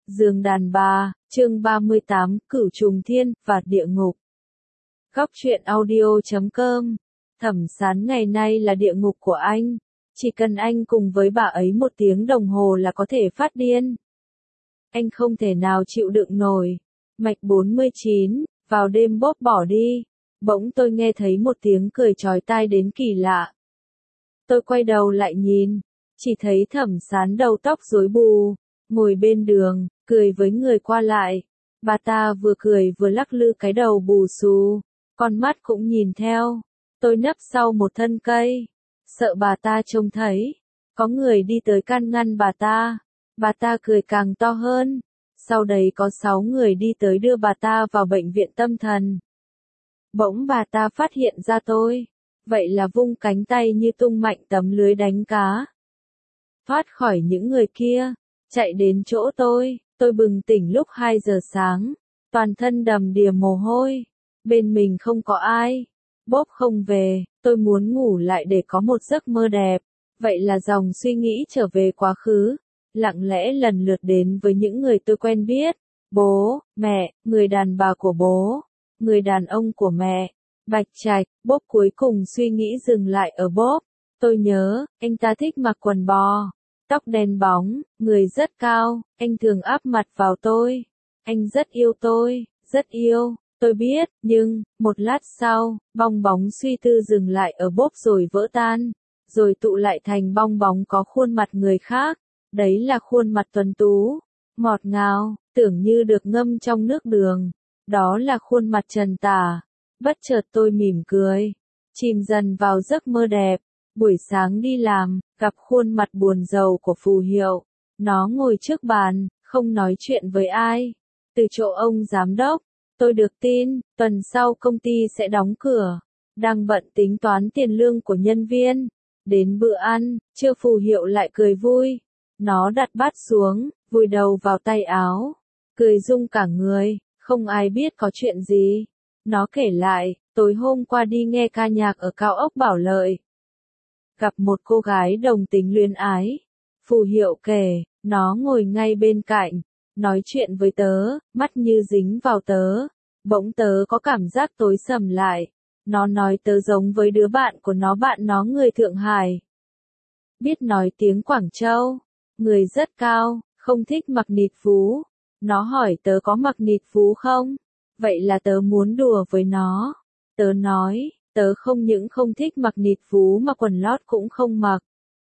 Giường đàn bà, chương 38, Cửu Trùng Thiên, và Địa Ngục. Góc truyện audio.com. Thẩm Sán ngày nay là địa ngục của anh. Chỉ cần anh cùng với bà ấy 1 tiếng đồng hồ là có thể phát điên. Anh không thể nào chịu đựng nổi. Mạch 49, vào đêm bóp bỏ đi. Bỗng tôi nghe thấy một tiếng cười chói tai đến kỳ lạ. Tôi quay đầu lại nhìn, chỉ thấy Thẩm Sán đầu tóc rối bù, ngồi bên đường, cười với người qua lại. Bà ta vừa cười vừa lắc lư cái đầu bù xù, con mắt cũng nhìn theo. Tôi nấp sau một thân cây, sợ bà ta trông thấy. Có người đi tới can ngăn bà ta. Bà ta cười càng to hơn. Sau đấy có 6 người đi tới đưa bà ta vào bệnh viện tâm thần. Bỗng bà ta phát hiện ra tôi. Vậy là vung cánh tay như tung mạnh tấm lưới đánh cá. Thoát khỏi những người kia, chạy đến chỗ tôi bừng tỉnh lúc 2 giờ sáng, toàn thân đầm đìa mồ hôi, bên mình không có ai, bốp không về, tôi muốn ngủ lại để có một giấc mơ đẹp, vậy là dòng suy nghĩ trở về quá khứ, lặng lẽ lần lượt đến với những người tôi quen biết, bố, mẹ, người đàn bà của bố, người đàn ông của mẹ, Bạch Trạch, bốp cuối cùng suy nghĩ dừng lại ở bốp, tôi nhớ, anh ta thích mặc quần bò. Tóc đen bóng, người rất cao, anh thường áp mặt vào tôi. Anh rất yêu tôi, rất yêu, tôi biết, nhưng, một lát sau, bong bóng suy tư dừng lại ở bốp rồi vỡ tan, rồi tụ lại thành bong bóng có khuôn mặt người khác. Đấy là khuôn mặt tuấn tú, ngọt ngào, tưởng như được ngâm trong nước đường. Đó là khuôn mặt Trần Tả. Bất chợt tôi mỉm cười, chìm dần vào giấc mơ đẹp. Buổi sáng đi làm, gặp khuôn mặt buồn rầu của Phù Hiệu. Nó ngồi trước bàn, không nói chuyện với ai. Từ chỗ ông giám đốc, tôi được tin, tuần sau công ty sẽ đóng cửa. Đang bận tính toán tiền lương của nhân viên. Đến bữa ăn, trưa Phù Hiệu lại cười vui. Nó đặt bát xuống, vùi đầu vào tay áo. Cười rung cả người, không ai biết có chuyện gì. Nó kể lại, tối hôm qua đi nghe ca nhạc ở cao ốc Bảo Lợi. Gặp một cô gái đồng tính luyến ái. Phù Hiệu kể, nó ngồi ngay bên cạnh, nói chuyện với tớ, mắt như dính vào tớ. Bỗng tớ có cảm giác tối sầm lại. Nó nói tớ giống với đứa bạn của nó, bạn nó người Thượng Hải. Biết nói tiếng Quảng Châu, người rất cao, không thích mặc nịt vú. Nó hỏi tớ có mặc nịt vú không? Vậy là tớ muốn đùa với nó. Tớ nói, tớ không những không thích mặc nịt vú mà quần lót cũng không mặc.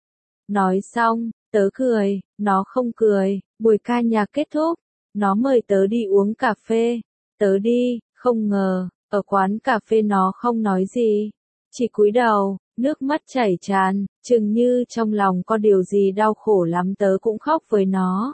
Nói xong, tớ cười, nó không cười. Buổi ca nhạc kết thúc, nó mời tớ đi uống cà phê. Tớ đi, không ngờ, ở quán cà phê nó không nói gì. Chỉ cúi đầu, nước mắt chảy tràn, chừng như trong lòng có điều gì đau khổ lắm. Tớ cũng khóc với nó.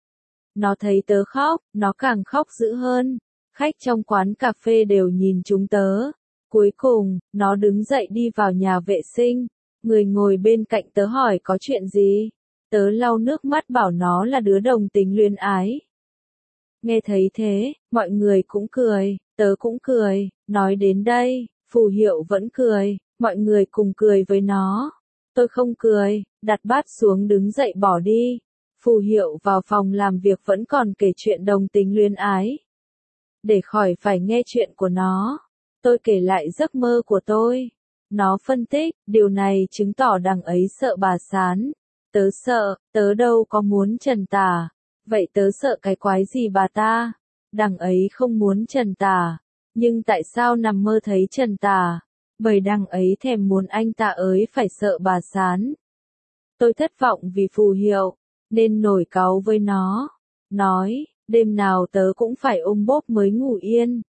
Nó thấy tớ khóc, nó càng khóc dữ hơn. Khách trong quán cà phê đều nhìn chúng tớ. Cuối cùng, nó đứng dậy đi vào nhà vệ sinh. Người ngồi bên cạnh tớ hỏi có chuyện gì. Tớ lau nước mắt bảo nó là đứa đồng tính luyến ái. Nghe thấy thế, mọi người cũng cười, tớ cũng cười. Nói đến đây, Phù Hiệu vẫn cười, mọi người cùng cười với nó. Tôi không cười, đặt bát xuống đứng dậy bỏ đi. Phù Hiệu vào phòng làm việc vẫn còn kể chuyện đồng tính luyến ái. Để khỏi phải nghe chuyện của nó, tôi kể lại giấc mơ của tôi. Nó phân tích, điều này chứng tỏ đằng ấy sợ bà Sán. Tớ sợ, tớ đâu có muốn Trần Tả. Vậy tớ sợ cái quái gì bà ta? Đằng ấy không muốn Trần Tả. Nhưng tại sao nằm mơ thấy Trần Tả? Bởi đằng ấy thèm muốn anh ta ấy phải sợ bà Sán. Tôi thất vọng vì Phù Hiệu, nên nổi cáu với nó. Nói, đêm nào tớ cũng phải ôm bốp mới ngủ yên.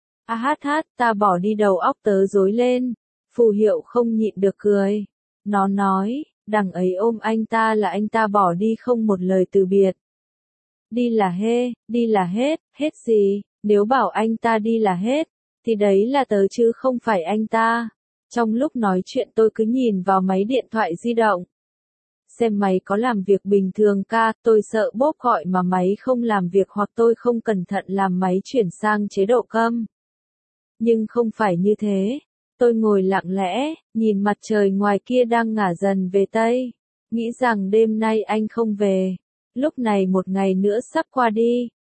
Ta bỏ đi, đầu óc tớ rối lên. Phù Hiệu không nhịn được cười. Nó nói, đằng ấy ôm anh ta là anh ta bỏ đi không một lời từ biệt. Đi là hết, hết gì, nếu bảo anh ta đi là hết, thì đấy là tớ chứ không phải anh ta. Trong lúc nói chuyện tôi cứ nhìn vào máy điện thoại di động. Xem máy có làm việc bình thường ca, tôi sợ bốp gọi mà máy không làm việc hoặc tôi không cẩn thận làm máy chuyển sang chế độ câm. Nhưng không phải như thế. Tôi ngồi lặng lẽ, nhìn mặt trời ngoài kia đang ngả dần về Tây. Nghĩ rằng đêm nay anh không về. Lúc này một ngày nữa sắp qua đi.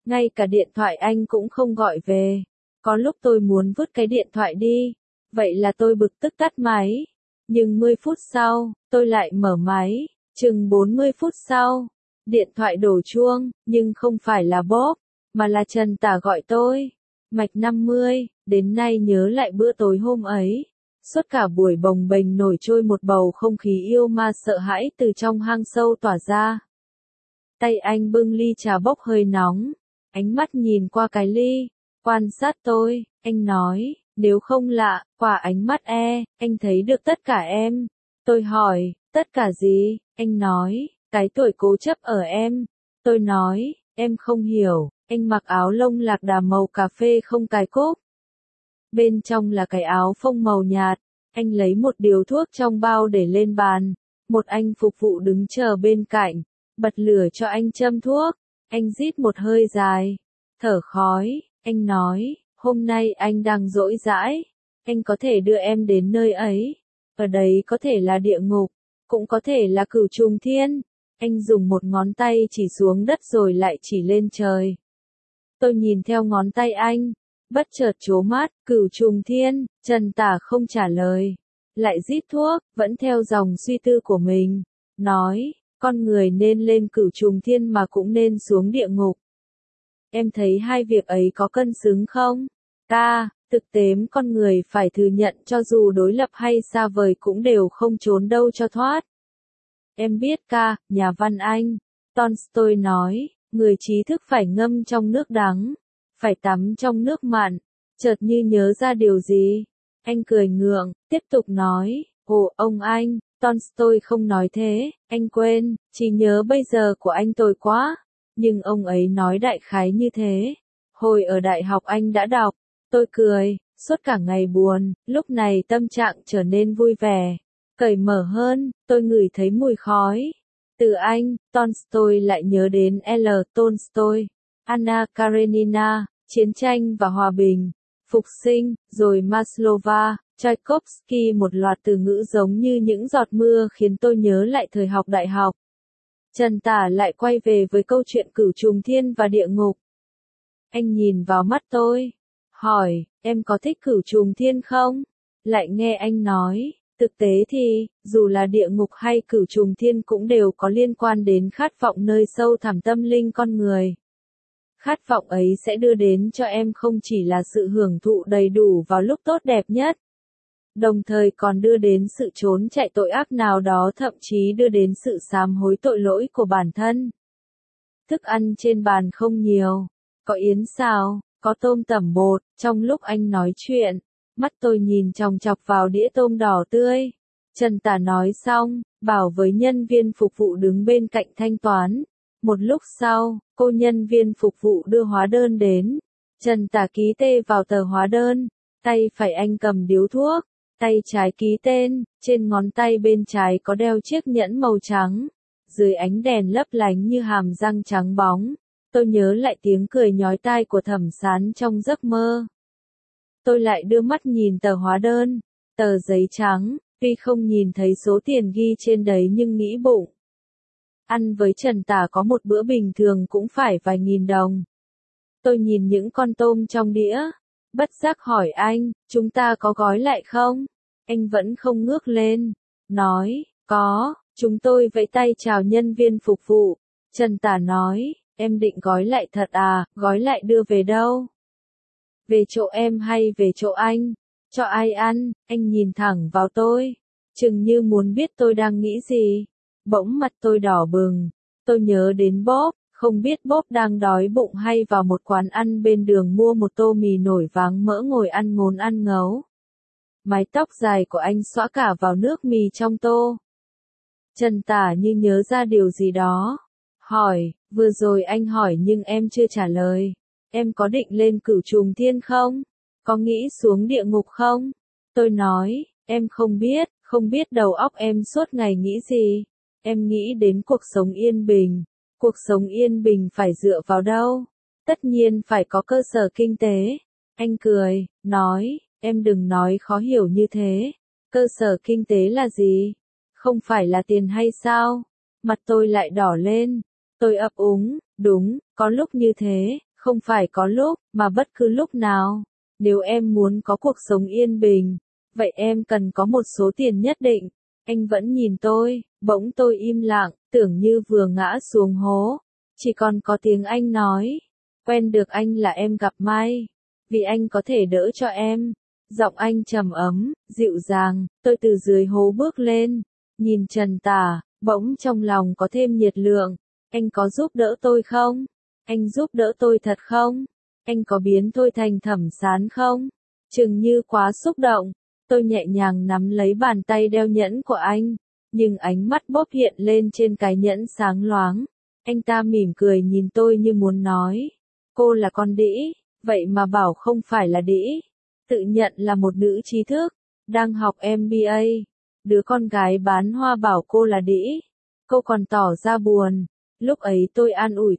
Ngay cả điện thoại anh cũng không gọi về. Có lúc tôi muốn vứt cái điện thoại đi. Vậy là tôi bực tức tắt máy. Nhưng 10 phút sau, tôi lại mở máy. Chừng 40 phút sau, điện thoại đổ chuông, nhưng không phải là Bob, mà là Trần Tả gọi tôi. Mạch 50, đến nay nhớ lại bữa tối hôm ấy. Suốt cả buổi bồng bềnh nổi trôi một bầu không khí yêu ma sợ hãi từ trong hang sâu tỏa ra. Tay anh bưng ly trà bốc hơi nóng, ánh mắt nhìn qua cái ly, quan sát tôi, anh nói, nếu không lạ, qua ánh mắt anh thấy được tất cả em. Tôi hỏi, tất cả gì? Anh nói, cái tuổi cố chấp ở em. Tôi nói, em không hiểu, anh mặc áo lông lạc đà màu cà phê không cài cúc. Bên trong là cái áo phông màu nhạt, anh lấy một điếu thuốc trong bao để lên bàn. Một anh phục vụ đứng chờ bên cạnh, bật lửa cho anh châm thuốc. Anh rít một hơi dài, thở khói, anh nói, hôm nay anh đang rỗi rãi, anh có thể đưa em đến nơi ấy. Ở đấy có thể là địa ngục, cũng có thể là cửu trùng thiên. Anh dùng một ngón tay chỉ xuống đất rồi lại chỉ lên trời. Tôi nhìn theo ngón tay anh, bất chợt trố mắt, cửu trùng thiên. Trần Tả không trả lời, lại rít thuốc, vẫn theo dòng suy tư của mình, nói, con người nên lên cửu trùng thiên mà cũng nên xuống địa ngục. Em thấy hai việc ấy có cân xứng không? Thực tế con người phải thừa nhận cho dù đối lập hay xa vời cũng đều không trốn đâu cho thoát. Em biết nhà văn Anh, Tolstoy nói, người trí thức phải ngâm trong nước đắng, phải tắm trong nước mặn. Chợt như nhớ ra điều gì, anh cười ngượng, tiếp tục nói, ồ ông anh, Tolstoy không nói thế, anh quên, trí nhớ bây giờ của anh tồi quá. Nhưng ông ấy nói đại khái như thế. Hồi ở đại học anh đã đọc. Tôi cười, suốt cả ngày buồn, lúc này tâm trạng trở nên vui vẻ, cởi mở hơn, tôi ngửi thấy mùi khói. Từ anh, Tolstoy lại nhớ đến L. Tolstoy, Anna Karenina, Chiến tranh và hòa bình, Phục sinh, rồi Maslova, Tchaikovsky, một loạt từ ngữ giống như những giọt mưa khiến tôi nhớ lại thời học đại học. Trần Tả lại quay về với câu chuyện cửu trùng thiên và địa ngục. Anh nhìn vào mắt tôi, hỏi, em có thích cửu trùng thiên không? Lại nghe anh nói, thực tế thì, dù là địa ngục hay cửu trùng thiên cũng đều có liên quan đến khát vọng nơi sâu thẳm tâm linh con người. Khát vọng ấy sẽ đưa đến cho em không chỉ là sự hưởng thụ đầy đủ vào lúc tốt đẹp nhất, đồng thời còn đưa đến sự trốn chạy tội ác nào đó, thậm chí đưa đến sự sám hối tội lỗi của bản thân. Thức ăn trên bàn không nhiều, có yến xào, có tôm tẩm bột. Trong lúc anh nói chuyện, mắt tôi nhìn chòng chọc vào đĩa tôm đỏ tươi. Trần Tả nói xong, bảo với nhân viên phục vụ đứng bên cạnh thanh toán. Một lúc sau, cô nhân viên phục vụ đưa hóa đơn đến. Trần Tả ký tên vào tờ hóa đơn, tay phải anh cầm điếu thuốc, tay trái ký tên, trên ngón tay bên trái có đeo chiếc nhẫn màu trắng. Dưới ánh đèn lấp lánh như hàm răng trắng bóng, tôi nhớ lại tiếng cười nhói tai của Thẩm Sán trong giấc mơ. Tôi lại đưa mắt nhìn tờ hóa đơn, tờ giấy trắng, tuy không nhìn thấy số tiền ghi trên đấy nhưng nghĩ bụng. Ăn với Trần Tả có một bữa bình thường cũng phải vài nghìn đồng. Tôi nhìn những con tôm trong đĩa, bất giác hỏi anh, chúng ta có gói lại không? Anh vẫn không ngước lên, nói, có. Chúng tôi vẫy tay chào nhân viên phục vụ. Trần Tả nói, em định gói lại thật à, gói lại đưa về đâu? Về chỗ em hay về chỗ anh? Cho ai ăn? Anh nhìn thẳng vào tôi, chừng như muốn biết tôi đang nghĩ gì. Bỗng mặt tôi đỏ bừng, tôi nhớ đến Bob, không biết Bob đang đói bụng hay vào một quán ăn bên đường mua một tô mì nổi váng mỡ ngồi ăn ngốn ăn ngấu. Mái tóc dài của anh xõa cả vào nước mì trong tô. Trần Tả như nhớ ra điều gì đó, hỏi, vừa rồi anh hỏi nhưng em chưa trả lời, em có định lên cửu trùng thiên không? Có nghĩ xuống địa ngục không? Tôi nói, em không biết đầu óc em suốt ngày nghĩ gì, em nghĩ đến cuộc sống yên bình. Cuộc sống yên bình phải dựa vào đâu? Tất nhiên phải có cơ sở kinh tế. Anh cười, nói, em đừng nói khó hiểu như thế, cơ sở kinh tế là gì? Không phải là tiền hay sao? Mặt tôi lại đỏ lên. Tôi ấp úng, đúng, có lúc như thế, Không phải có lúc, mà bất cứ lúc nào. Nếu em muốn có cuộc sống yên bình, vậy em cần có một số tiền nhất định. Anh vẫn nhìn tôi, bỗng tôi im lặng, tưởng như vừa ngã xuống hố. Chỉ còn có tiếng anh nói. Quen được anh là em gặp may. Vì anh có thể đỡ cho em. Giọng anh trầm ấm, dịu dàng, tôi từ dưới hố bước lên. Nhìn Trần Tả, bỗng trong lòng có thêm nhiệt lượng. Anh có giúp đỡ tôi không? Anh giúp đỡ tôi thật không? Anh có biến tôi thành Thẩm Sán không? Chừng như quá xúc động, tôi nhẹ nhàng nắm lấy bàn tay đeo nhẫn của anh, nhưng ánh mắt bóp hiện lên trên cái nhẫn sáng loáng. Anh ta mỉm cười nhìn tôi như muốn nói, cô là con đĩ, vậy mà bảo không phải là đĩ. Tự nhận là một nữ trí thức, đang học MBA. Đứa con gái bán hoa bảo cô là đĩ. Cô còn tỏ ra buồn. Lúc ấy tôi an ủi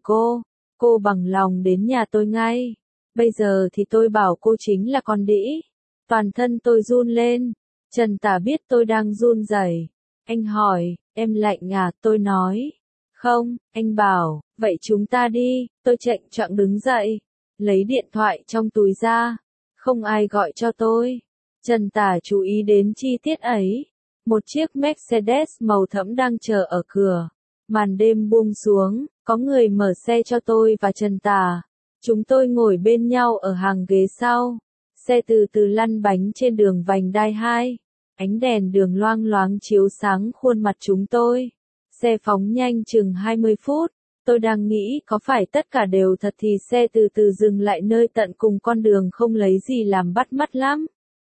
cô bằng lòng đến nhà tôi ngay. Bây giờ thì tôi bảo cô chính là con đĩ. Toàn thân tôi run lên. Trần Tả biết tôi đang run rẩy. Anh hỏi, em lạnh à? Tôi nói, không. Anh bảo, vậy chúng ta đi. Tôi chệch choạng đứng dậy, lấy điện thoại trong túi ra. Không ai gọi cho tôi. Trần Tả chú ý đến chi tiết ấy. Một chiếc Mercedes màu thẫm đang chờ ở cửa. Màn đêm buông xuống, có người mở xe cho tôi và Trần Tả. Chúng tôi ngồi bên nhau ở hàng ghế sau. Xe từ từ lăn bánh trên đường vành đai 2. Ánh đèn đường loang loáng chiếu sáng khuôn mặt chúng tôi. Xe phóng nhanh chừng 20 phút. Tôi đang nghĩ có phải tất cả đều thật thì xe từ từ dừng lại nơi tận cùng con đường không lấy gì làm bắt mắt lắm.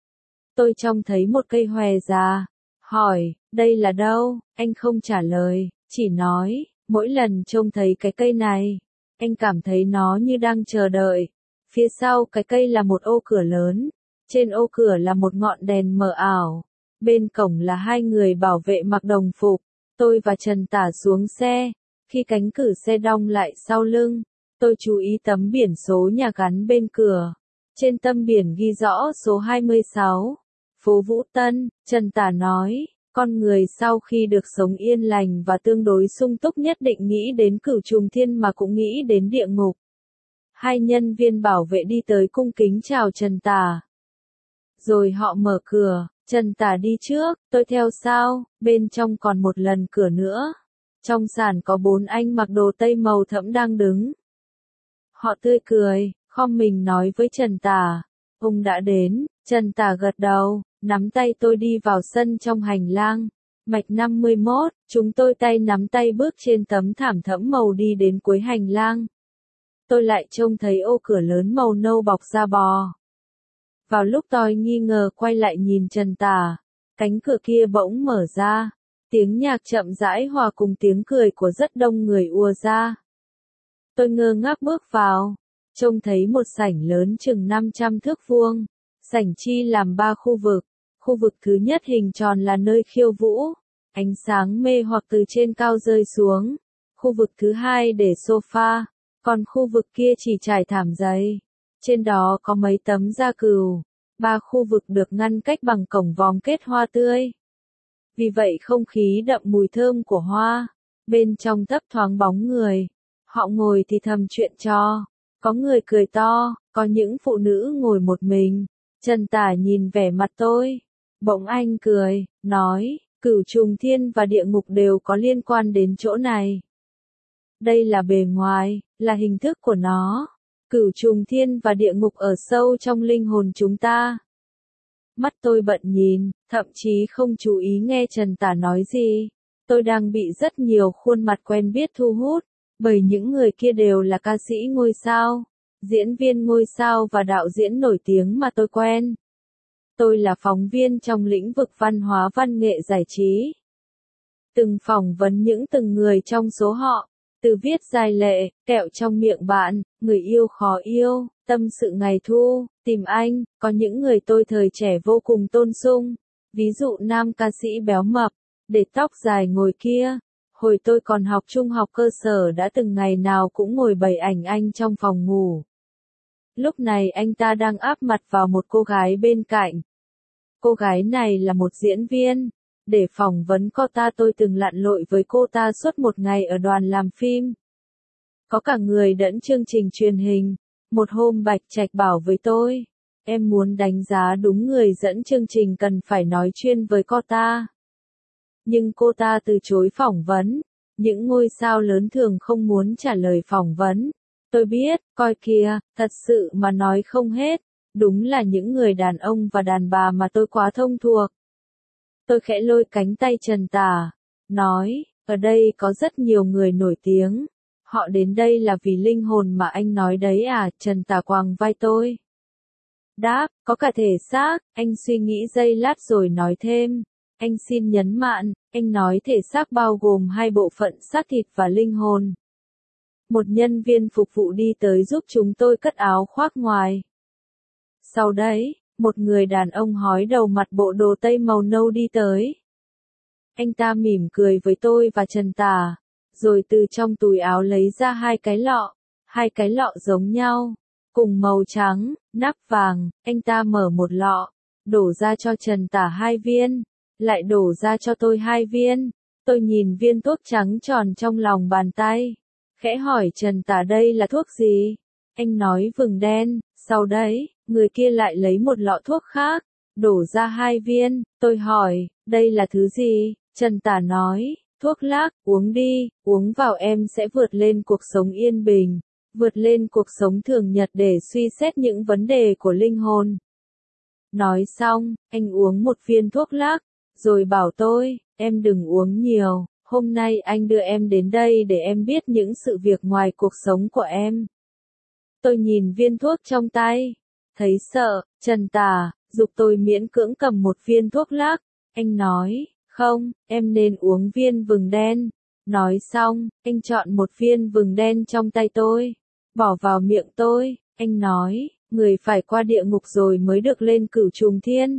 Tôi trông thấy một cây hòe già. Hỏi, đây là đâu? Anh không trả lời, chỉ nói, mỗi lần trông thấy cái cây này, anh cảm thấy nó như đang chờ đợi. Phía sau cái cây là một ô cửa lớn. Trên ô cửa là một ngọn đèn mờ ảo. Bên cổng là hai người bảo vệ mặc đồng phục. Tôi và Trần Tả xuống xe. Khi cánh cửa xe đong lại sau lưng, tôi chú ý tấm biển số nhà gắn bên cửa. Trên tấm biển ghi rõ số 26. Phố Vũ Tân. Trần Tả nói, con người sau khi được sống yên lành và tương đối sung túc nhất định nghĩ đến Cửu Trùng Thiên mà cũng nghĩ đến địa ngục. Hai nhân viên bảo vệ đi tới cung kính chào Trần Tả. Rồi họ mở cửa, Trần Tả đi trước, tôi theo sau, bên trong còn một lần cửa nữa. Trong sàn có 4 anh mặc đồ tây màu thẫm đang đứng. Họ tươi cười, khom mình nói với Trần Tả, ông đã đến. Trần Tả gật đầu, nắm tay tôi đi vào sân trong hành lang. Mạch 51, chúng tôi tay nắm tay bước trên tấm thảm thẫm màu đi đến cuối hành lang. Tôi lại trông thấy ô cửa lớn màu nâu bọc da bò. Vào lúc tôi nghi ngờ quay lại nhìn Trần Tả, cánh cửa kia bỗng mở ra. Tiếng nhạc chậm rãi hòa cùng tiếng cười của rất đông người ùa ra. Tôi ngơ ngác bước vào, trông thấy một sảnh lớn chừng 500 thước vuông. Sảnh chi làm 3 khu vực. Khu vực thứ nhất hình tròn là nơi khiêu vũ, ánh sáng mê hoặc từ trên cao rơi xuống. Khu vực thứ hai để sofa, còn khu vực kia chỉ trải thảm dày. Trên đó có mấy tấm da cừu. 3 khu vực được ngăn cách bằng cổng vòm kết hoa tươi. Vì vậy không khí đậm mùi thơm của hoa. Bên trong thấp thoáng bóng người. Họ ngồi thì thầm chuyện trò. Có người cười to, có những phụ nữ ngồi một mình. Trần Tả nhìn vẻ mặt tôi. Bỗng anh cười, nói, Cửu Trùng Thiên và địa ngục đều có liên quan đến chỗ này. Đây là bề ngoài, là hình thức của nó. Cửu Trùng Thiên và địa ngục ở sâu trong linh hồn chúng ta. Mắt tôi bận nhìn, thậm chí không chú ý nghe Trần Tả nói gì. Tôi đang bị rất nhiều khuôn mặt quen biết thu hút, bởi những người kia đều là ca sĩ ngôi sao, diễn viên ngôi sao và đạo diễn nổi tiếng mà tôi quen. Tôi là phóng viên trong lĩnh vực văn hóa văn nghệ giải trí. Từng phỏng vấn từng người trong số họ, từ viết dài lệ, kẹo trong miệng bạn, người yêu khó yêu, tâm sự ngày thu, tìm anh, có những người tôi thời trẻ vô cùng tôn sùng. Ví dụ nam ca sĩ béo mập, để tóc dài ngồi kia. Hồi tôi còn học trung học cơ sở đã từng ngày nào cũng ngồi bày ảnh anh trong phòng ngủ. Lúc này anh ta đang áp mặt vào một cô gái bên cạnh. Cô gái này là một diễn viên. Để phỏng vấn cô ta tôi từng lặn lội với cô ta suốt một ngày ở đoàn làm phim. Có cả người dẫn chương trình truyền hình, Một hôm Bạch Trạch bảo với tôi, em muốn đánh giá đúng người dẫn chương trình cần phải nói chuyên với cô ta. Nhưng cô ta từ chối phỏng vấn. Những ngôi sao lớn thường không muốn trả lời phỏng vấn. Tôi biết, coi kìa, thật sự mà nói không hết. Đúng là những người đàn ông và đàn bà mà tôi quá thông thuộc. Tôi khẽ lôi cánh tay Trần Tả, nói, ở đây có rất nhiều người nổi tiếng. Họ đến đây là vì linh hồn mà anh nói đấy à? Trần Tả quàng vai tôi. Đáp, có cả thể xác. Anh suy nghĩ giây lát rồi nói thêm. Anh xin nhấn mạnh, anh nói thể xác bao gồm hai bộ phận xác thịt và linh hồn. Một nhân viên phục vụ đi tới giúp chúng tôi cất áo khoác ngoài. Sau đấy, một người đàn ông hói đầu mặt bộ đồ tây màu nâu đi tới. Anh ta mỉm cười với tôi và Trần Tả, rồi từ trong túi áo lấy ra hai cái lọ giống nhau, cùng màu trắng, nắp vàng. Anh ta mở một lọ, đổ ra cho Trần Tả 2 viên, lại đổ ra cho tôi 2 viên. Tôi nhìn viên thuốc trắng tròn trong lòng bàn tay, khẽ hỏi Trần Tả đây là thuốc gì? Anh nói vừng đen. Sau đấy, người kia lại lấy một lọ thuốc khác, đổ ra 2 viên. Tôi hỏi, đây là thứ gì? Trần Tả nói, thuốc lắc, uống đi, uống vào em sẽ vượt lên cuộc sống yên bình, vượt lên cuộc sống thường nhật để suy xét những vấn đề của linh hồn. Nói xong, anh uống một viên thuốc lắc, rồi bảo tôi, em đừng uống nhiều, hôm nay anh đưa em đến đây để em biết những sự việc ngoài cuộc sống của em. Tôi nhìn viên thuốc trong tay, thấy sợ. Trần Tả giục tôi miễn cưỡng cầm một viên thuốc lắc. Anh nói, không, em nên uống viên vừng đen. Nói xong, anh chọn một viên vừng đen trong tay tôi, bỏ vào miệng tôi. Anh nói, người phải qua địa ngục rồi mới được lên cửu trùng thiên.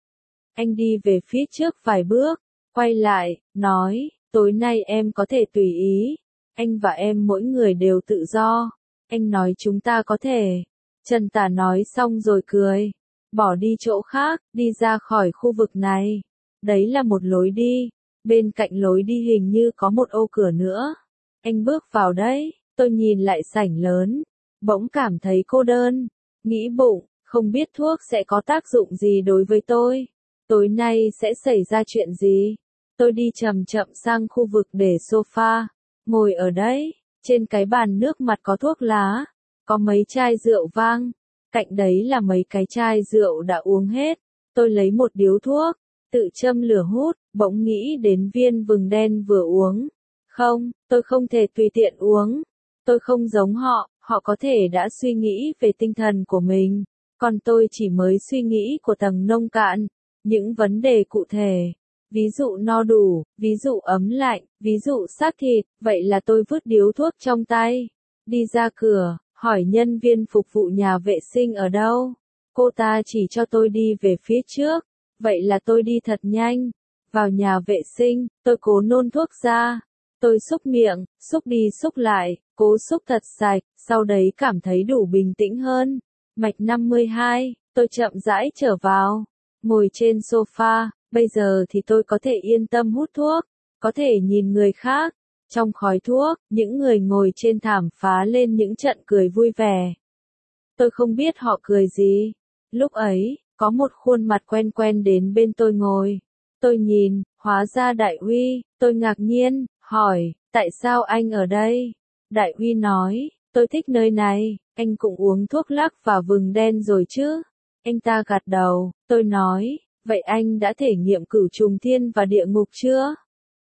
Anh đi về phía trước vài bước, quay lại, nói, tối nay em có thể tùy ý. Anh và em mỗi người đều tự do. Anh nói chúng ta có thể. Trần Tả nói xong rồi cười. Bỏ đi chỗ khác, đi ra khỏi khu vực này. Đấy là một lối đi. Bên cạnh lối đi hình như có một ô cửa nữa. Anh bước vào đấy. Tôi nhìn lại sảnh lớn. Bỗng cảm thấy cô đơn. Nghĩ bụng, không biết thuốc sẽ có tác dụng gì đối với tôi. Tối nay sẽ xảy ra chuyện gì? Tôi đi chậm chậm sang khu vực để sofa. Ngồi ở đấy. Trên cái bàn nước mặt có thuốc lá, có mấy chai rượu vang, cạnh đấy là mấy cái chai rượu đã uống hết. Tôi lấy một điếu thuốc, tự châm lửa hút, bỗng nghĩ đến viên vừng đen vừa uống. Không, tôi không thể tùy tiện uống. Tôi không giống họ, họ có thể đã suy nghĩ về tinh thần của mình, còn tôi chỉ mới suy nghĩ của tầng nông cạn, những vấn đề cụ thể. Ví dụ no đủ, ví dụ ấm lạnh, ví dụ xác thịt. Vậy là tôi vứt điếu thuốc trong tay, đi ra cửa, hỏi nhân viên phục vụ nhà vệ sinh ở đâu. Cô ta chỉ cho tôi đi về phía trước. Vậy là tôi đi thật nhanh. Vào nhà vệ sinh, tôi cố nôn thuốc ra. Tôi xúc miệng, xúc đi xúc lại, cố xúc thật sạch, sau đấy cảm thấy đủ bình tĩnh hơn. Mạch 52, tôi chậm rãi trở vào, ngồi trên sofa. Bây giờ thì tôi có thể yên tâm hút thuốc, có thể nhìn người khác. Trong khói thuốc, những người ngồi trên thảm phá lên những trận cười vui vẻ. Tôi không biết họ cười gì. Lúc ấy, có một khuôn mặt quen quen đến bên tôi ngồi. Tôi nhìn, hóa ra Đại Huy. Tôi ngạc nhiên, hỏi, tại sao anh ở đây? Đại Huy nói, tôi thích nơi này. Anh cũng uống thuốc lắc và vừng đen rồi chứ? Anh ta gật đầu. Tôi nói, vậy anh đã thể nghiệm cửu trùng thiên và địa ngục chưa?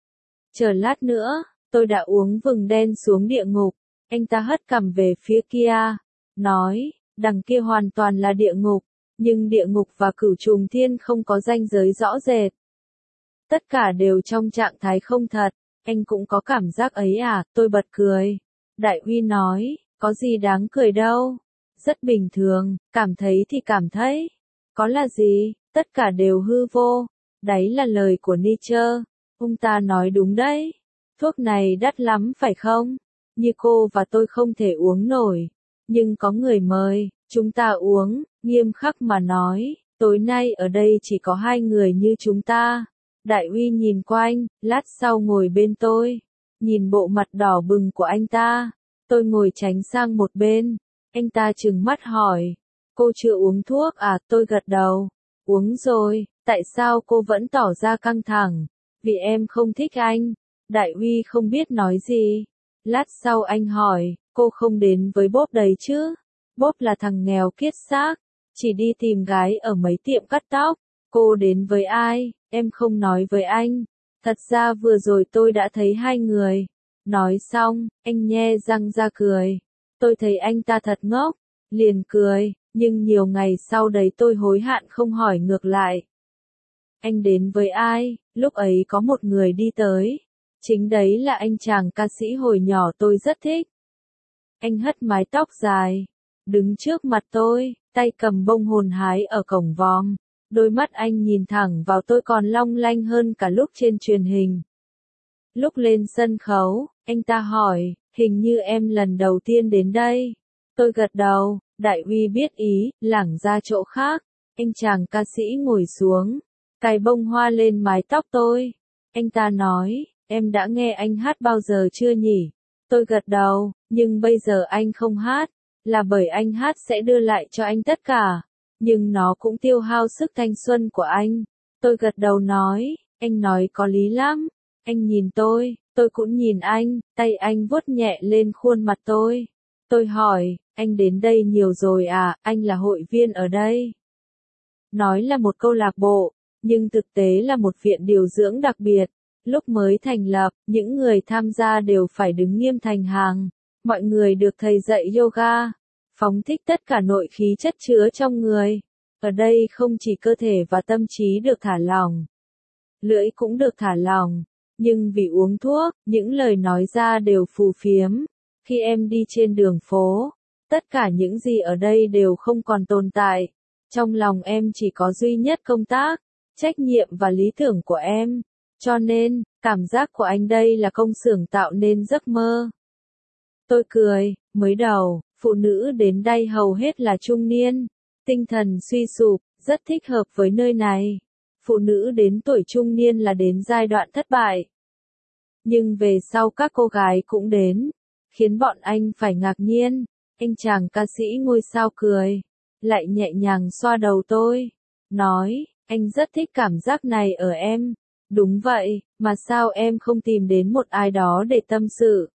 Chờ lát nữa, tôi đã uống vừng đen xuống địa ngục. Anh ta hất cằm về phía kia, nói, đằng kia hoàn toàn là địa ngục, nhưng địa ngục và cửu trùng thiên không có ranh giới rõ rệt. Tất cả đều trong trạng thái không thật. Anh cũng có cảm giác ấy à? Tôi bật cười. Đại Huy nói, có gì đáng cười đâu. Rất bình thường, cảm thấy thì cảm thấy. Có là gì? Tất cả đều hư vô. Đấy là lời của Nietzsche. Ông ta nói đúng đấy. Thuốc này đắt lắm phải không? Như cô và tôi không thể uống nổi. Nhưng có người mời, chúng ta uống. Nghiêm khắc mà nói, tối nay ở đây chỉ có 2 người như chúng ta. Đại Huy nhìn quanh, lát sau ngồi bên tôi. Nhìn bộ mặt đỏ bừng của anh ta. Tôi ngồi tránh sang một bên. Anh ta trừng mắt hỏi, cô chưa uống thuốc à? Tôi gật đầu, uống rồi. Tại sao cô vẫn tỏ ra căng thẳng? Vì em không thích anh. Đại uy không biết nói gì. Lát sau anh hỏi, cô không đến với Bốp đấy chứ? Bốp là thằng nghèo kiết xác, chỉ đi tìm gái ở mấy tiệm cắt tóc. Cô đến với ai? Em không nói với anh. Thật ra vừa rồi tôi đã thấy hai người. Nói xong, anh nhe răng ra cười. Tôi thấy anh ta thật ngốc, liền cười, nhưng nhiều ngày sau đấy tôi hối hận không hỏi ngược lại. Anh đến với ai? Lúc ấy có một người đi tới. Chính đấy là anh chàng ca sĩ hồi nhỏ tôi rất thích. Anh hất mái tóc dài, đứng trước mặt tôi, tay cầm bông hồn hái ở cổng vòm. Đôi mắt anh nhìn thẳng vào tôi còn long lanh hơn cả lúc trên truyền hình. Lúc lên sân khấu, anh ta hỏi, hình như em lần đầu tiên đến đây. Tôi gật đầu, đại uy biết ý, lảng ra chỗ khác. Anh chàng ca sĩ ngồi xuống, cài bông hoa lên mái tóc tôi. Anh ta nói, em đã nghe anh hát bao giờ chưa nhỉ? Tôi gật đầu, nhưng bây giờ anh không hát, là bởi anh hát sẽ đưa lại cho anh tất cả. Nhưng nó cũng tiêu hao sức thanh xuân của anh. Tôi gật đầu nói, anh nói có lý lắm. Anh nhìn tôi cũng nhìn anh, tay anh vuốt nhẹ lên khuôn mặt tôi. Tôi hỏi, anh đến đây nhiều rồi à? Anh là hội viên ở đây. Nói là một câu lạc bộ, nhưng thực tế là một viện điều dưỡng đặc biệt. Lúc mới thành lập, những người tham gia đều phải đứng nghiêm thành hàng. Mọi người được thầy dạy yoga, phóng thích tất cả nội khí chất chứa trong người. Ở đây không chỉ cơ thể và tâm trí được thả lỏng, lưỡi cũng được thả lỏng. Nhưng vì uống thuốc, những lời nói ra đều phù phiếm. Khi em đi trên đường phố, tất cả những gì ở đây đều không còn tồn tại. Trong lòng em chỉ có duy nhất công tác, trách nhiệm và lý tưởng của em. Cho nên, cảm giác của anh đây là công xưởng tạo nên giấc mơ. Tôi cười, mới đầu, phụ nữ đến đây hầu hết là trung niên, tinh thần suy sụp, rất thích hợp với nơi này. Phụ nữ đến tuổi trung niên là đến giai đoạn thất bại. Nhưng về sau các cô gái cũng đến, khiến bọn anh phải ngạc nhiên. Anh chàng ca sĩ ngôi sao cười, lại nhẹ nhàng xoa đầu tôi, nói, anh rất thích cảm giác này ở em. Đúng vậy, mà sao em không tìm đến một ai đó để tâm sự?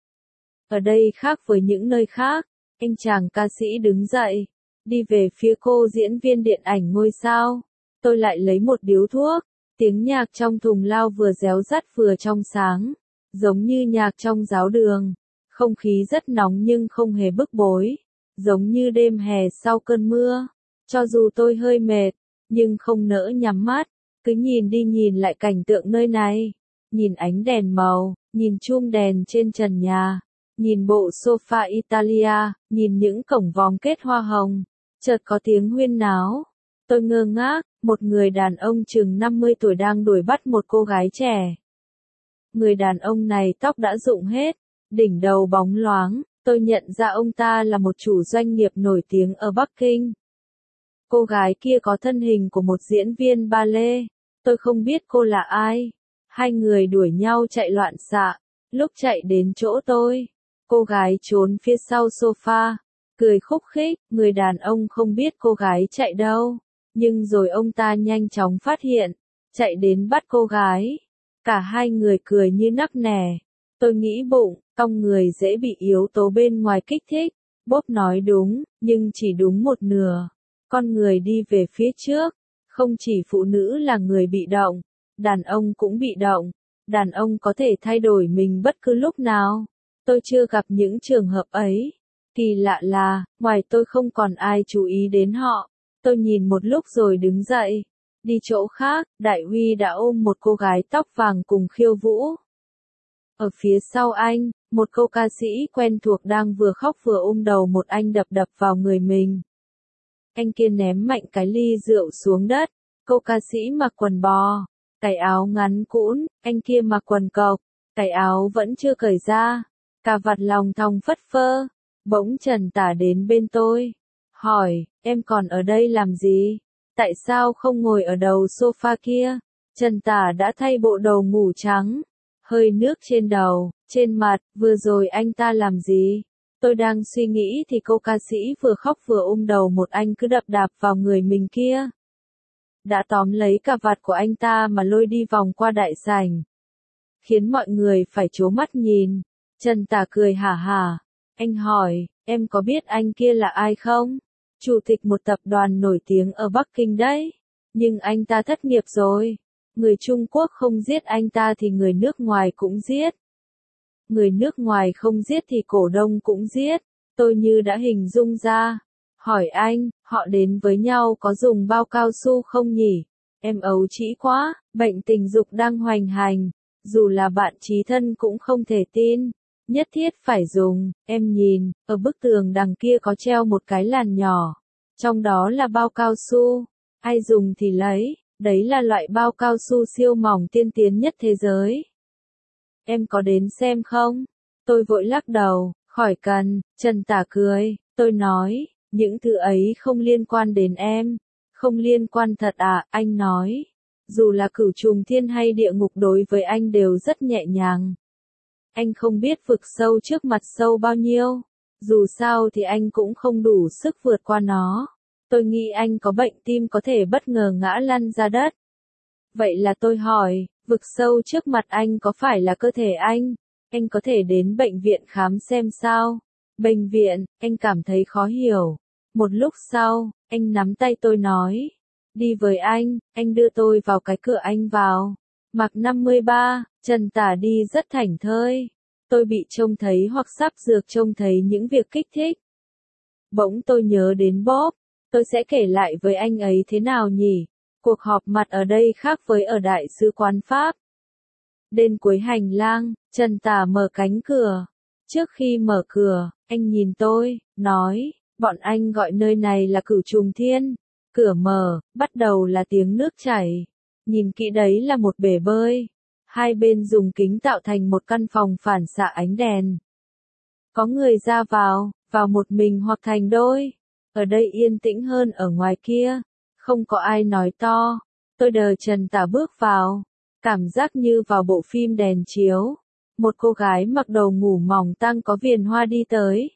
Ở đây khác với những nơi khác. Anh chàng ca sĩ đứng dậy, đi về phía cô diễn viên điện ảnh ngôi sao. Tôi lại lấy một điếu thuốc, tiếng nhạc trong thùng lao vừa réo rắt vừa trong sáng, giống như nhạc trong giáo đường. Không khí rất nóng nhưng không hề bức bối, giống như đêm hè sau cơn mưa. Cho dù tôi hơi mệt, nhưng không nỡ nhắm mắt, cứ nhìn đi nhìn lại cảnh tượng nơi này. Nhìn ánh đèn màu, nhìn chum đèn trên trần nhà, nhìn bộ sofa Italia, nhìn những cổng vòm kết hoa hồng. Chợt có tiếng huyên náo. Tôi ngơ ngác, một người đàn ông chừng 50 tuổi đang đuổi bắt một cô gái trẻ. Người đàn ông này tóc đã rụng hết, đỉnh đầu bóng loáng. Tôi nhận ra ông ta là một chủ doanh nghiệp nổi tiếng ở Bắc Kinh. Cô gái kia có thân hình của một diễn viên ballet. Tôi không biết cô là ai. Hai người đuổi nhau chạy loạn xạ. Lúc chạy đến chỗ tôi, cô gái trốn phía sau sofa, cười khúc khích. Người đàn ông không biết cô gái chạy đâu, nhưng rồi ông ta nhanh chóng phát hiện, chạy đến bắt cô gái. Cả hai người cười như nắc nẻ. Tôi nghĩ bụng, con người dễ bị yếu tố bên ngoài kích thích. Bốp nói đúng, nhưng chỉ đúng một nửa. Con người đi về phía trước. Không chỉ phụ nữ là người bị động, đàn ông cũng bị động. Đàn ông có thể thay đổi mình bất cứ lúc nào. Tôi chưa gặp những trường hợp ấy. Kỳ lạ là, ngoài tôi không còn ai chú ý đến họ. Tôi nhìn một lúc rồi đứng dậy. Đi chỗ khác, Đại Huy đã ôm một cô gái tóc vàng cùng khiêu vũ. Ở phía sau anh, một cô ca sĩ quen thuộc đang vừa khóc vừa ôm đầu một anh đập đập vào người mình. Anh kia ném mạnh cái ly rượu xuống đất. Cô ca sĩ mặc quần bò, cái áo ngắn cũn, anh kia mặc quần cộc, cái áo vẫn chưa cởi ra, cà vạt lòng thòng phất phơ. Bỗng Trần Tả đến bên tôi, hỏi, em còn ở đây làm gì? Tại sao không ngồi ở đầu sofa kia? Trần Tả đã thay bộ đồ ngủ trắng, hơi nước trên đầu, trên mặt. Vừa rồi anh ta làm gì? Tôi đang suy nghĩ thì cô ca sĩ vừa khóc vừa ôm đầu một anh cứ đập đạp vào người mình kia. Đã tóm lấy cà vạt của anh ta mà lôi đi vòng qua đại sảnh. Khiến mọi người phải trố mắt nhìn. Trần Tả cười hả hả. Anh hỏi, em có biết anh kia là ai không? Chủ tịch một tập đoàn nổi tiếng ở Bắc Kinh đấy. Nhưng anh ta thất nghiệp rồi. Người Trung Quốc không giết anh ta thì người nước ngoài cũng giết. Người nước ngoài không giết thì cổ đông cũng giết. Tôi như đã hình dung ra. Hỏi anh, họ đến với nhau có dùng bao cao su không nhỉ? Em ấu trĩ quá, bệnh tình dục đang hoành hành. Dù là bạn chí thân cũng không thể tin. Nhất thiết phải dùng, em nhìn, ở bức tường đằng kia có treo một cái làn nhỏ. Trong đó là bao cao su. Ai dùng thì lấy, đấy là loại bao cao su siêu mỏng tiên tiến nhất thế giới. Em có đến xem không? Tôi vội lắc đầu, khỏi cần. Trần Tả cười, tôi nói, những thứ ấy không liên quan đến em. Không liên quan thật à, anh nói. Dù là cửu trùng thiên hay địa ngục đối với anh đều rất nhẹ nhàng. Anh không biết vực sâu trước mặt sâu bao nhiêu. Dù sao thì anh cũng không đủ sức vượt qua nó. Tôi nghĩ anh có bệnh tim có thể bất ngờ ngã lăn ra đất. Vậy là tôi hỏi, vực sâu trước mặt anh có phải là cơ thể anh? Anh có thể đến bệnh viện khám xem sao? Bệnh viện, anh cảm thấy khó hiểu. Một lúc sau, anh nắm tay tôi nói. Đi với anh đưa tôi vào cái cửa anh vào. Mạc 53, Trần Tả đi rất thảnh thơi. Tôi bị trông thấy hoặc sắp dược trông thấy những việc kích thích. Bỗng tôi nhớ đến Bob. Tôi sẽ kể lại với anh ấy thế nào nhỉ? Cuộc họp mặt ở đây khác với ở Đại sứ quán Pháp. Đến cuối hành lang, Trần Tả mở cánh cửa. Trước khi mở cửa, anh nhìn tôi, nói, bọn anh gọi nơi này là Cửu Trùng Thiên. Cửa mở, bắt đầu là tiếng nước chảy. Nhìn kỹ đấy là một bể bơi. Hai bên dùng kính tạo thành một căn phòng phản xạ ánh đèn. Có người ra vào một mình hoặc thành đôi. Ở đây yên tĩnh hơn ở ngoài kia. Không có ai nói to. Tôi đờ Trần Tả bước vào. Cảm giác như vào bộ phim đèn chiếu. Một cô gái mặc đồ ngủ mỏng tang có viền hoa đi tới.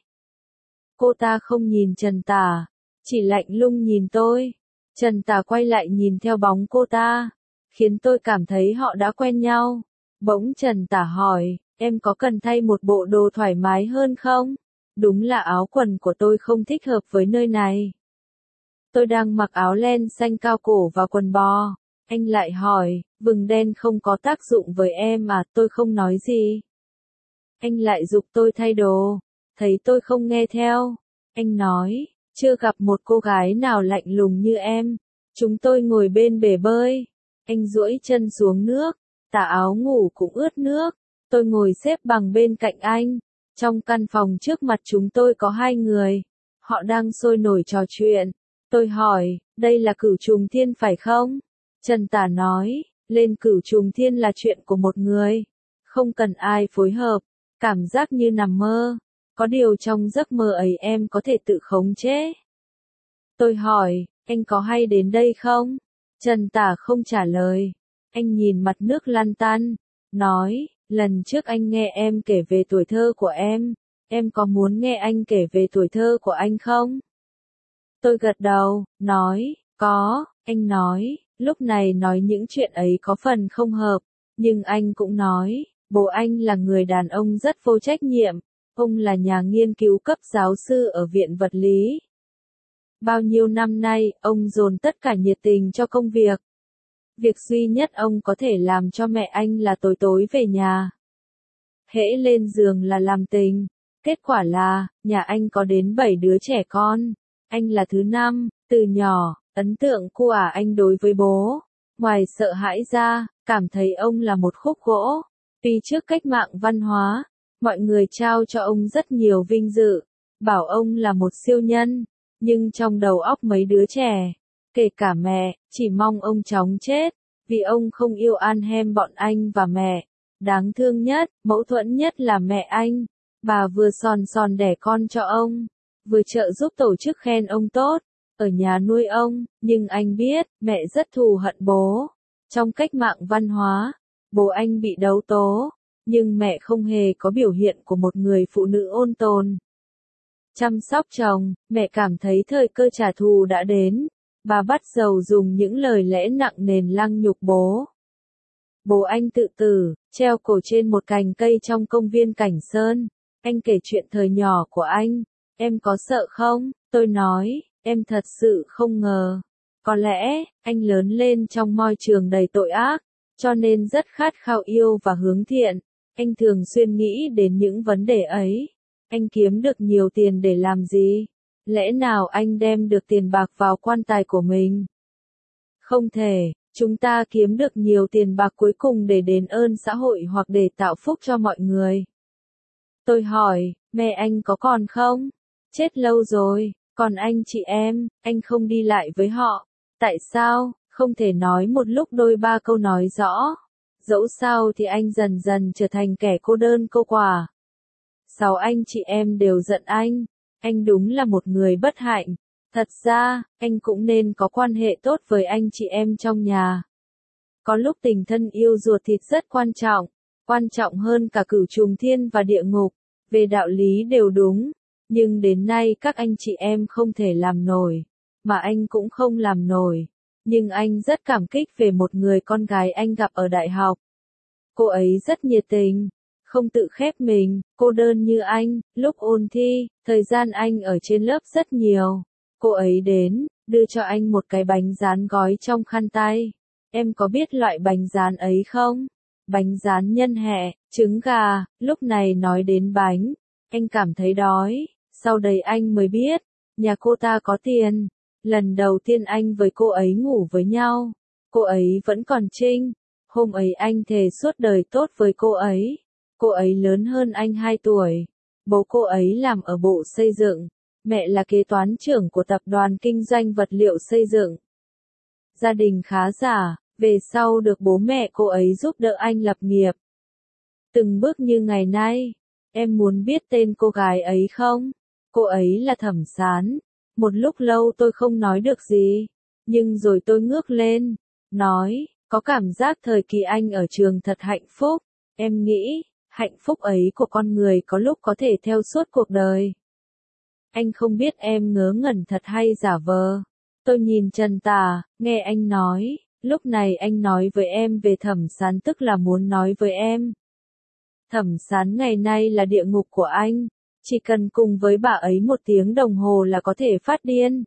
Cô ta không nhìn Trần Tả. Chỉ lạnh lùng nhìn tôi. Trần Tả quay lại nhìn theo bóng cô ta. Khiến tôi cảm thấy họ đã quen nhau. Bỗng Trần Tả hỏi, em có cần thay một bộ đồ thoải mái hơn không? Đúng là áo quần của tôi không thích hợp với nơi này. Tôi đang mặc áo len xanh cao cổ và quần bò. Anh lại hỏi, vừng đen không có tác dụng với em à? Tôi không nói gì. Anh lại giục tôi thay đồ. Thấy tôi không nghe theo. Anh nói, chưa gặp một cô gái nào lạnh lùng như em. Chúng tôi ngồi bên bể bơi. Anh duỗi chân xuống nước. Tà áo ngủ cũng ướt nước. Tôi ngồi xếp bằng bên cạnh anh. Trong căn phòng trước mặt chúng tôi có hai người. Họ đang sôi nổi trò chuyện. Tôi hỏi, đây là Cửu Trùng Thiên phải không? Trần Tả nói, lên Cửu Trùng Thiên là chuyện của một người. Không cần ai phối hợp. Cảm giác như nằm mơ. Có điều trong giấc mơ ấy em có thể tự khống chế. Tôi hỏi, anh có hay đến đây không? Trần Tả không trả lời. Anh nhìn mặt nước lăn tăn. Nói, lần trước anh nghe em kể về tuổi thơ của em có muốn nghe anh kể về tuổi thơ của anh không? Tôi gật đầu, nói, có. Anh nói, lúc này nói những chuyện ấy có phần không hợp. Nhưng anh cũng nói, bố anh là người đàn ông rất vô trách nhiệm. Ông là nhà nghiên cứu cấp giáo sư ở Viện Vật lý. Bao nhiêu năm nay, ông dồn tất cả nhiệt tình cho công việc. Việc duy nhất ông có thể làm cho mẹ anh là tối tối về nhà. Hễ lên giường là làm tình. Kết quả là, nhà anh có đến 7 đứa trẻ con. Anh là thứ 5, từ nhỏ, ấn tượng của anh đối với bố. Ngoài sợ hãi ra, cảm thấy ông là một khúc gỗ. Tuy trước cách mạng văn hóa, mọi người trao cho ông rất nhiều vinh dự. Bảo ông là một siêu nhân. Nhưng trong đầu óc mấy đứa trẻ, kể cả mẹ, chỉ mong ông chóng chết. Vì ông không yêu Anhem bọn anh và mẹ. Đáng thương nhất, mâu thuẫn nhất là mẹ anh. Bà vừa sòn đẻ con cho ông, vừa trợ giúp tổ chức khen ông tốt, ở nhà nuôi ông, nhưng anh biết, mẹ rất thù hận bố. Trong cách mạng văn hóa, bố anh bị đấu tố, nhưng mẹ không hề có biểu hiện của một người phụ nữ ôn tồn. chăm sóc chồng, mẹ cảm thấy thời cơ trả thù đã đến. Bà bắt đầu dùng những lời lẽ nặng nề lăng nhục bố. Bố anh tự tử, treo cổ trên một cành cây trong công viên Cảnh Sơn. Anh kể chuyện thời nhỏ của anh. Em có sợ không? Tôi nói, em thật sự không ngờ. Có lẽ, anh lớn lên trong môi trường đầy tội ác, cho nên rất khát khao yêu và hướng thiện. Anh thường xuyên nghĩ đến những vấn đề ấy. Anh kiếm được nhiều tiền để làm gì? Lẽ nào anh đem được tiền bạc vào quan tài của mình? Không thể, chúng ta kiếm được nhiều tiền bạc cuối cùng để đền ơn xã hội hoặc để tạo phúc cho mọi người. Tôi hỏi, mẹ anh có còn không? Chết lâu rồi, còn anh chị em, anh không đi lại với họ. Tại sao? Không thể nói một lúc đôi ba câu nói rõ. Dẫu sao thì anh dần dần trở thành kẻ cô đơn cô quả. 6 anh chị em đều giận anh. Anh đúng là một người bất hạnh. Thật ra, anh cũng nên có quan hệ tốt với anh chị em trong nhà. Có lúc tình thân yêu ruột thịt rất quan trọng hơn cả cửu trùng thiên và địa ngục. Về đạo lý đều đúng, nhưng đến nay các anh chị em không thể làm nổi, mà anh cũng không làm nổi. Nhưng anh rất cảm kích về một người con gái anh gặp ở đại học. Cô ấy rất nhiệt tình, không tự khép mình, cô đơn như anh. Lúc ôn thi, thời gian anh ở trên lớp rất nhiều. Cô ấy đến, đưa cho anh một cái bánh rán gói trong khăn tay. Em có biết loại bánh rán ấy không? Bánh rán nhân hẹ, trứng gà. Lúc này nói đến bánh, anh cảm thấy đói. Sau đấy anh mới biết, nhà cô ta có tiền. Lần đầu tiên anh với cô ấy ngủ với nhau, cô ấy vẫn còn trinh. Hôm ấy anh thề suốt đời tốt với cô ấy. Cô ấy lớn hơn anh 2 tuổi. Bố cô ấy làm ở bộ xây dựng. Mẹ là kế toán trưởng của tập đoàn kinh doanh vật liệu xây dựng. Gia đình khá giả, về sau được bố mẹ cô ấy giúp đỡ anh lập nghiệp. Từng bước như ngày nay. Em muốn biết tên cô gái ấy không? Cô ấy là Thẩm Sán. Một lúc lâu tôi không nói được gì. Nhưng rồi tôi ngước lên. Nói, có cảm giác thời kỳ anh ở trường thật hạnh phúc. Em nghĩ, hạnh phúc ấy của con người có lúc có thể theo suốt cuộc đời. Anh không biết em ngớ ngẩn thật hay giả vờ. Tôi nhìn Trần Tà, nghe anh nói, lúc này anh nói với em về Thẩm Sán tức là muốn nói với em. Thẩm Sán ngày nay là địa ngục của anh, chỉ cần cùng với bà ấy 1 tiếng đồng hồ là có thể phát điên.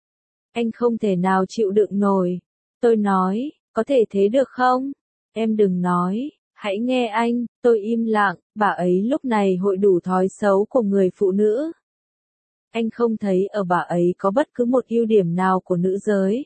Anh không thể nào chịu đựng nổi. Tôi nói, có thể thế được không? Em đừng nói, hãy nghe anh. Tôi im lặng, bà ấy lúc này hội đủ thói xấu của người phụ nữ. Anh không thấy ở bà ấy có bất cứ một ưu điểm nào của nữ giới.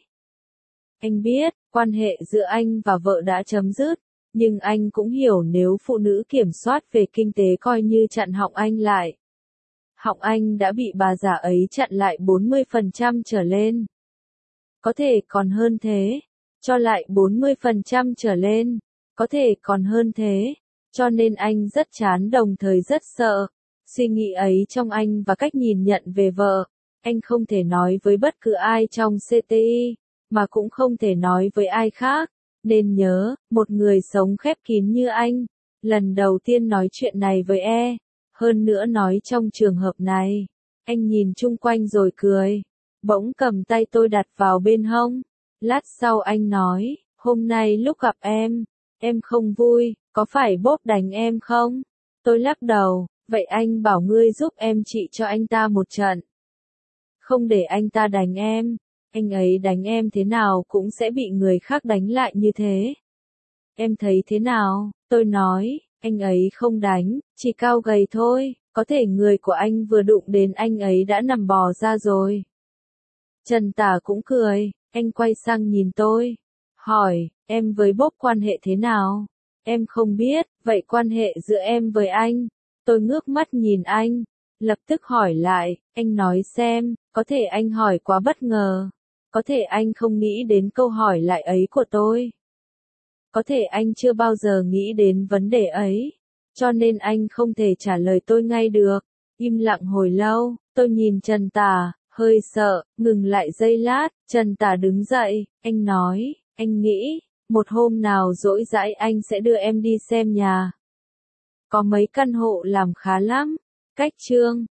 Anh biết, quan hệ giữa anh và vợ đã chấm dứt, nhưng anh cũng hiểu nếu phụ nữ kiểm soát về kinh tế coi như chặn họng anh lại. Họng anh đã bị bà già ấy chặn lại 40% trở lên. Có thể còn hơn thế, cho lại 40% trở lên, có thể còn hơn thế, cho nên anh rất chán đồng thời rất sợ. Suy nghĩ ấy trong anh và cách nhìn nhận về vợ, anh không thể nói với bất cứ ai trong CTI, mà cũng không thể nói với ai khác. Nên nhớ, một người sống khép kín như anh, lần đầu tiên nói chuyện này với hơn nữa nói trong trường hợp này. Anh nhìn chung quanh rồi cười, bỗng cầm tay tôi đặt vào bên hông. Lát sau anh nói, hôm nay lúc gặp em không vui, có phải bốp đánh em không? Tôi lắc đầu, vậy anh bảo ngươi giúp em trị cho anh ta một trận. Không để anh ta đánh em, anh ấy đánh em thế nào cũng sẽ bị người khác đánh lại như thế. Em thấy thế nào? Tôi nói, anh ấy không đánh, chỉ cao gầy thôi, có thể người của anh vừa đụng đến anh ấy đã nằm bò ra rồi. Trần Tả cũng cười, anh quay sang nhìn tôi, hỏi, em với bốp quan hệ thế nào? Em không biết, vậy quan hệ giữa em với anh? Tôi ngước mắt nhìn anh, lập tức hỏi lại, anh nói xem, có thể anh hỏi quá bất ngờ, có thể anh không nghĩ đến câu hỏi lại ấy của tôi. Có thể anh chưa bao giờ nghĩ đến vấn đề ấy, cho nên anh không thể trả lời tôi ngay được. Im lặng hồi lâu, tôi nhìn Trần Tả, hơi sợ, ngừng lại giây lát, Trần Tả đứng dậy, anh nói, anh nghĩ, một hôm nào rỗi rãi anh sẽ đưa em đi xem nhà. Có mấy căn hộ làm khá lắm, cách Chương